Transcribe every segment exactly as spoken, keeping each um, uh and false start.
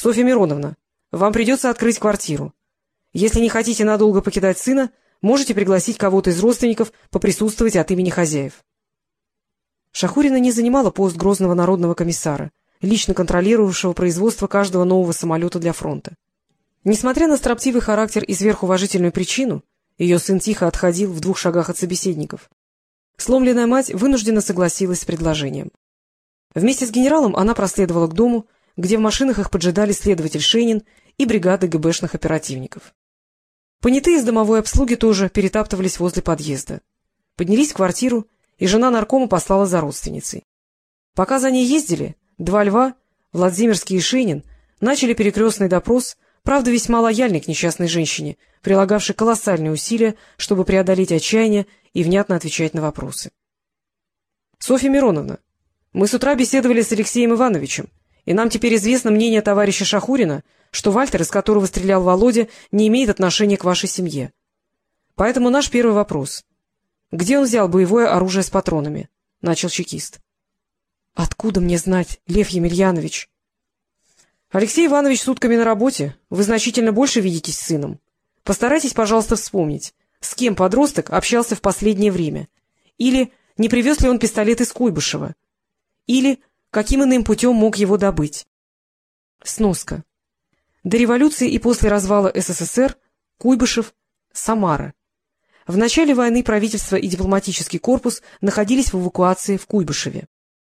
Софья Мироновна, вам придется открыть квартиру. Если не хотите надолго покидать сына, можете пригласить кого-то из родственников поприсутствовать от имени хозяев. Шахурина не занимала пост грозного народного комиссара, лично контролировавшего производство каждого нового самолета для фронта. Несмотря на строптивый характер и сверхуважительную причину, ее сын тихо отходил в двух шагах от собеседников. Сломленная мать вынуждена согласилась с предложением. Вместе с генералом она проследовала к дому, где в машинах их поджидали следователь Шенин и бригада ГБшных оперативников. Понятые из домовой обслуги тоже перетаптывались возле подъезда. Поднялись в квартиру, и жена наркома послала за родственницей. Пока за ней ездили, два льва, Владимирский и Шенин, начали перекрестный допрос, правда весьма лояльный к несчастной женщине, прилагавшей колоссальные усилия, чтобы преодолеть отчаяние и внятно отвечать на вопросы. — Софья Мироновна, мы с утра беседовали с Алексеем Ивановичем, и нам теперь известно мнение товарища Шахурина, что Вальтер, из которого стрелял Володя, не имеет отношения к вашей семье. Поэтому наш первый вопрос. Где он взял боевое оружие с патронами? — начал чекист. — Откуда мне знать, Лев Емельянович? — Алексей Иванович сутками на работе. Вы значительно больше видитесь с сыном. Постарайтесь, пожалуйста, вспомнить, с кем подросток общался в последнее время. Или не привез ли он пистолет из Куйбышева. Или каким иным путем мог его добыть. Сноска. До революции и после развала СССР Куйбышев — Самара. В начале войны правительство и дипломатический корпус находились в эвакуации в Куйбышеве.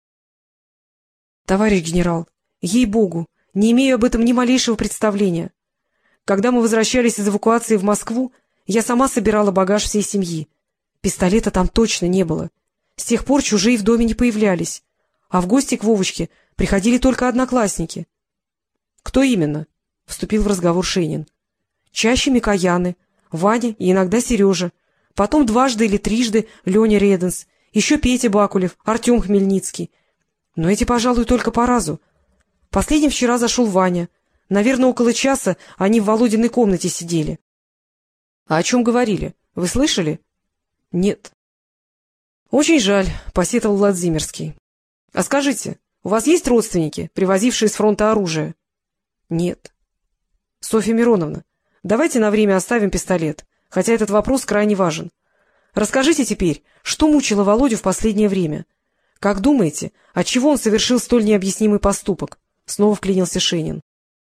— Товарищ генерал, ей-богу, не имею об этом ни малейшего представления. Когда мы возвращались из эвакуации в Москву, я сама собирала багаж всей семьи. Пистолета там точно не было. С тех пор чужие в доме не появлялись, а в гости к Вовочке приходили только одноклассники. — Кто именно? — вступил в разговор Шенин. — Чаще Микояны, Ваня и иногда Сережа, потом дважды или трижды Леня Реденс, еще Петя Бакулев, Артем Хмельницкий. Но эти, пожалуй, только по разу. Последним вчера зашел Ваня. Наверное, около часа они в Володиной комнате сидели. — А о чем говорили? Вы слышали? — Нет. — Очень жаль, — посетовал Владимирский. — А скажите, у вас есть родственники, привозившие с фронта оружие? — Нет. — Софья Мироновна, давайте на время оставим пистолет, хотя этот вопрос крайне важен. Расскажите теперь, что мучило Володю в последнее время? Как думаете, отчего он совершил столь необъяснимый поступок? Снова вклинился Шенин.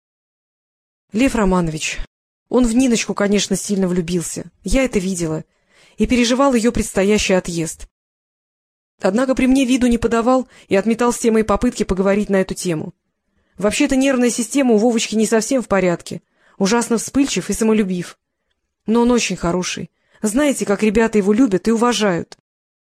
— Лев Романович, он в Ниночку, конечно, сильно влюбился. Я это видела. И переживал ее предстоящий отъезд. Однако при мне виду не подавал и отметал все мои попытки поговорить на эту тему. Вообще-то нервная система у Вовочки не совсем в порядке, ужасно вспыльчив и самолюбив. Но он очень хороший. Знаете, как ребята его любят и уважают.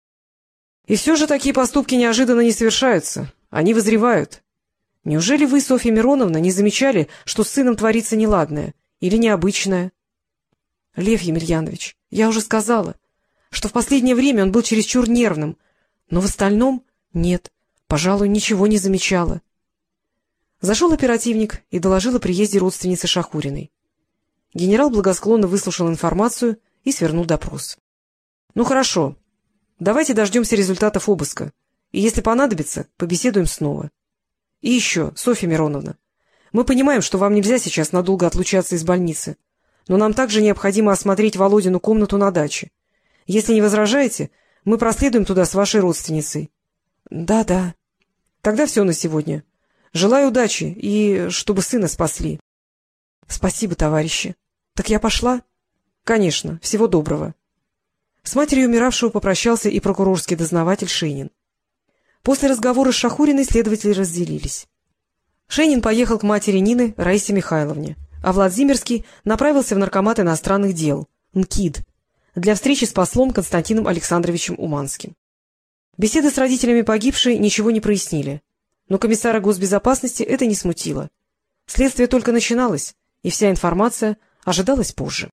И все же такие поступки неожиданно не совершаются, они вызревают. Неужели вы, Софья Мироновна, не замечали, что с сыном творится неладное или необычное? Лев Емельянович, я уже сказала, что в последнее время он был чересчур нервным, но в остальном нет, пожалуй, ничего не замечала. Зашел оперативник и доложил о приезде родственницы Шахуриной. Генерал благосклонно выслушал информацию и свернул допрос. — Ну, хорошо. Давайте дождемся результатов обыска, и, если понадобится, побеседуем снова. И еще, Софья Мироновна, мы понимаем, что вам нельзя сейчас надолго отлучаться из больницы, но нам также необходимо осмотреть Володину комнату на даче. Если не возражаете, мы проследуем туда с вашей родственницей. Да, — Да-да. — Тогда все на сегодня. Желаю удачи и чтобы сына спасли. — Спасибо, товарищи. Так я пошла? — Конечно. Всего доброго. С матерью умиравшего попрощался и прокурорский дознаватель Шенин. После разговора с Шахуриной следователи разделились. Шенин поехал к матери Нины, Раисе Михайловне, а Владимирский направился в Наркомат иностранных дел, НКИД, для встречи с послом Константином Александровичем Уманским. Беседы с родителями погибшей ничего не прояснили, но комиссара госбезопасности это не смутило. Следствие только начиналось, и вся информация ожидалась позже.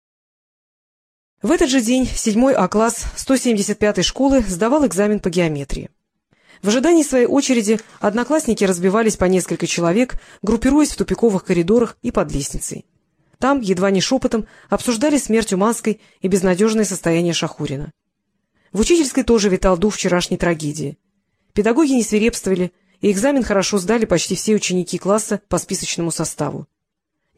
В этот же день седьмой А класс сто семьдесят пятой школы сдавал экзамен по геометрии. В ожидании своей очереди одноклассники разбивались по несколько человек, группируясь в тупиковых коридорах и под лестницей. Там, едва не шепотом, обсуждали смерть Уманской и безнадежное состояние Шахурина. В учительской тоже витал дух вчерашней трагедии. Педагоги не свирепствовали, и экзамен хорошо сдали почти все ученики класса по списочному составу.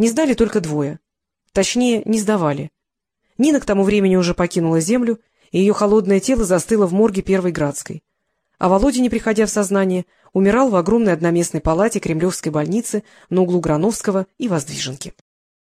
Не сдали только двое. Точнее, не сдавали. Нина к тому времени уже покинула землю, и ее холодное тело застыло в морге Первой Градской. А Володя, не приходя в сознание, умирал в огромной одноместной палате Кремлевской больницы на углу Грановского и Воздвиженки.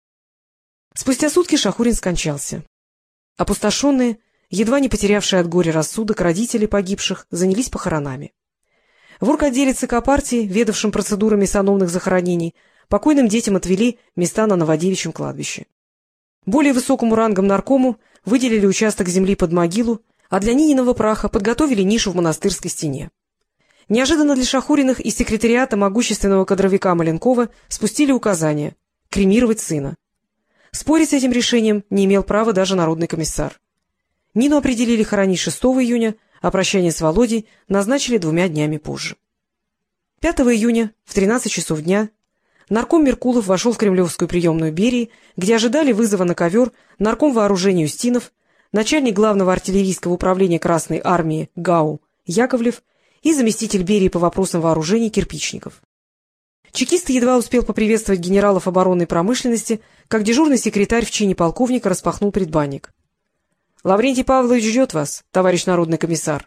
Спустя сутки Шахурин скончался. Опустошенные, едва не потерявшие от горя рассудок, родители погибших занялись похоронами. В орготделе ЦК партии, ведавшим процедурами сановных захоронений, покойным детям отвели места на Новодевичьем кладбище. Более высокому рангом наркому выделили участок земли под могилу, а для Нининого праха подготовили нишу в монастырской стене. Неожиданно для Шахуриных из секретариата могущественного кадровика Маленкова спустили указание — кремировать сына. Спорить с этим решением не имел права даже народный комиссар. Нину определили хоронить шестого июня, а прощание с Володей назначили двумя днями позже. пятого июня в тринадцать часов дня нарком Меркулов вошел в кремлевскую приемную Берии, где ожидали вызова на ковер нарком вооружения Устинов, начальник главного артиллерийского управления Красной армии ГАУ Яковлев и заместитель Берии по вопросам вооружений Кирпичников. Чекист едва успел поприветствовать генералов оборонной промышленности, как дежурный секретарь в чине полковника распахнул предбанник. — Лаврентий Павлович ждет вас, товарищ народный комиссар.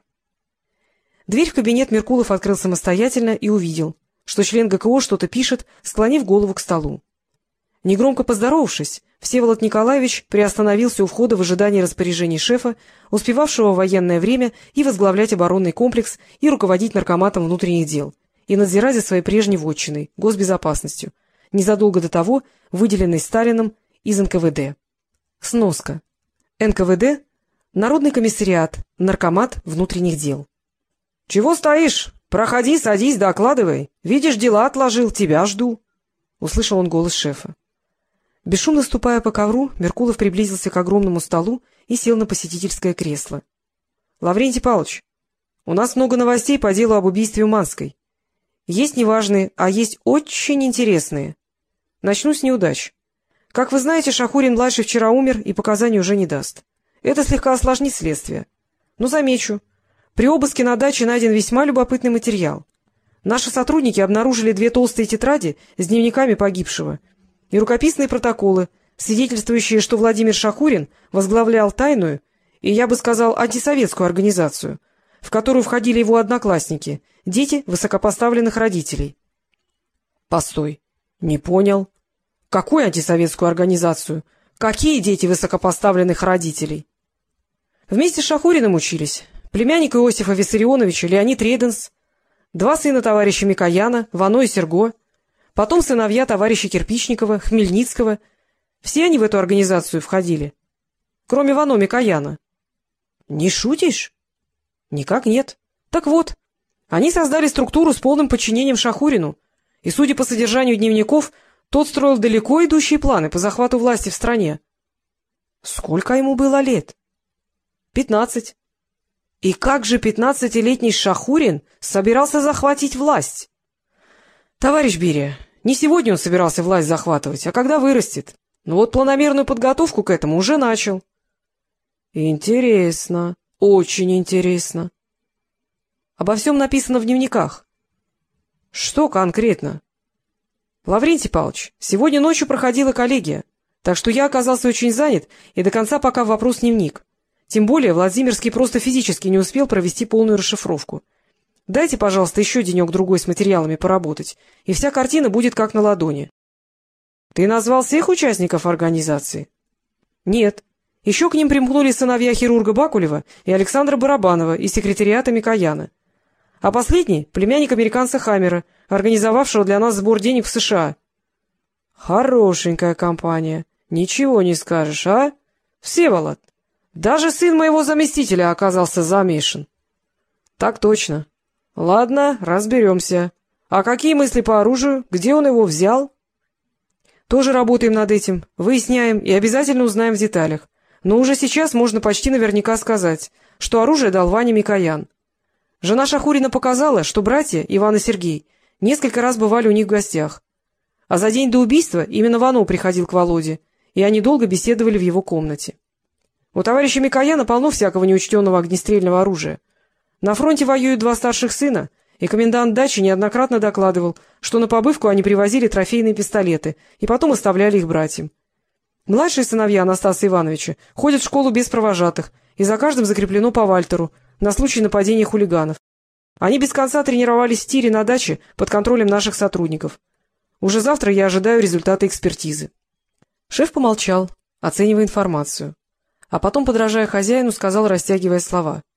Дверь в кабинет Меркулов открыл самостоятельно и увидел, что член ГКО что-то пишет, склонив голову к столу. Негромко поздоровавшись, Всеволод Николаевич приостановился у входа в ожидании распоряжений шефа, успевавшего в военное время и возглавлять оборонный комплекс, и руководить наркоматом внутренних дел, и надзирать за своей прежней вотчиной, госбезопасностью, незадолго до того выделенной Сталином из эн ка вэ дэ. Сноска. эн ка вэ дэ — Народный комиссариат, наркомат внутренних дел. — Чего стоишь? Проходи, садись, докладывай. Видишь, дела отложил, тебя жду. — услышал он голос шефа. Бесшумно ступая по ковру, Меркулов приблизился к огромному столу и сел на посетительское кресло. — Лаврентий Павлович, у нас много новостей по делу об убийстве Уманской. Есть неважные, а есть очень интересные. Начну с неудач. Как вы знаете, Шахурин-младший вчера умер и показаний уже не даст. Это слегка осложнит следствие. Но замечу, при обыске на даче найден весьма любопытный материал. Наши сотрудники обнаружили две толстые тетради с дневниками погибшего и рукописные протоколы, свидетельствующие, что Владимир Шахурин возглавлял тайную и, я бы сказал, антисоветскую организацию, в которую входили его одноклассники, дети высокопоставленных родителей. — Постой, не понял. Какую антисоветскую организацию? Какие дети высокопоставленных родителей? Вместе с Шахуриным учились племянник Иосифа Виссарионовича Леонид Рейденс, два сына товарища Микояна, Вано и Серго, потом сыновья товарища Кирпичникова, Хмельницкого. Все они в эту организацию входили, кроме Вано Микояна. — Не шутишь? — Никак нет. Так вот, они создали структуру с полным подчинением Шахурину, и, судя по содержанию дневников, тот строил далеко идущие планы по захвату власти в стране. — Сколько ему было лет? — Пятнадцать. И как же пятнадцатилетний Шахурин собирался захватить власть? Товарищ Берия, не сегодня он собирался власть захватывать, а когда вырастет. Но вот планомерную подготовку к этому уже начал. Интересно, очень интересно. Обо всем написано в дневниках. Что конкретно? Лаврентий Павлович, сегодня ночью проходила коллегия, так что я оказался очень занят и до конца пока вопрос не вник. Тем более Владимирский просто физически не успел провести полную расшифровку. Дайте, пожалуйста, еще денек-другой с материалами поработать, и вся картина будет как на ладони. — Ты назвал всех участников организации? — Нет. Еще к ним примкнули сыновья хирурга Бакулева и Александра Барабанова из секретариата Микояна. А последний — племянник американца Хаммера, организовавшего для нас сбор денег в США. — Хорошенькая компания. Ничего не скажешь, а? Всеволод, даже сын моего заместителя оказался замешан. — Так точно. — Ладно, разберемся. А какие мысли по оружию? Где он его взял? — Тоже работаем над этим, выясняем и обязательно узнаем в деталях. Но уже сейчас можно почти наверняка сказать, что оружие дал Ваня Микоян. Жена Шахурина показала, что братья, Иван и Сергей, несколько раз бывали у них в гостях. А за день до убийства именно Вано приходил к Володе, и они долго беседовали в его комнате. У товарища Микояна полно всякого неучтенного огнестрельного оружия. На фронте воюют два старших сына, и комендант дачи неоднократно докладывал, что на побывку они привозили трофейные пистолеты и потом оставляли их братьям. Младшие сыновья Анастаса Ивановича ходят в школу без провожатых, и за каждым закреплено по вальтеру на случай нападения хулиганов. Они без конца тренировались в тире на даче под контролем наших сотрудников. Уже завтра я ожидаю результаты экспертизы. Шеф помолчал, оценивая информацию, а потом, подражая хозяину, сказал, растягивая слова: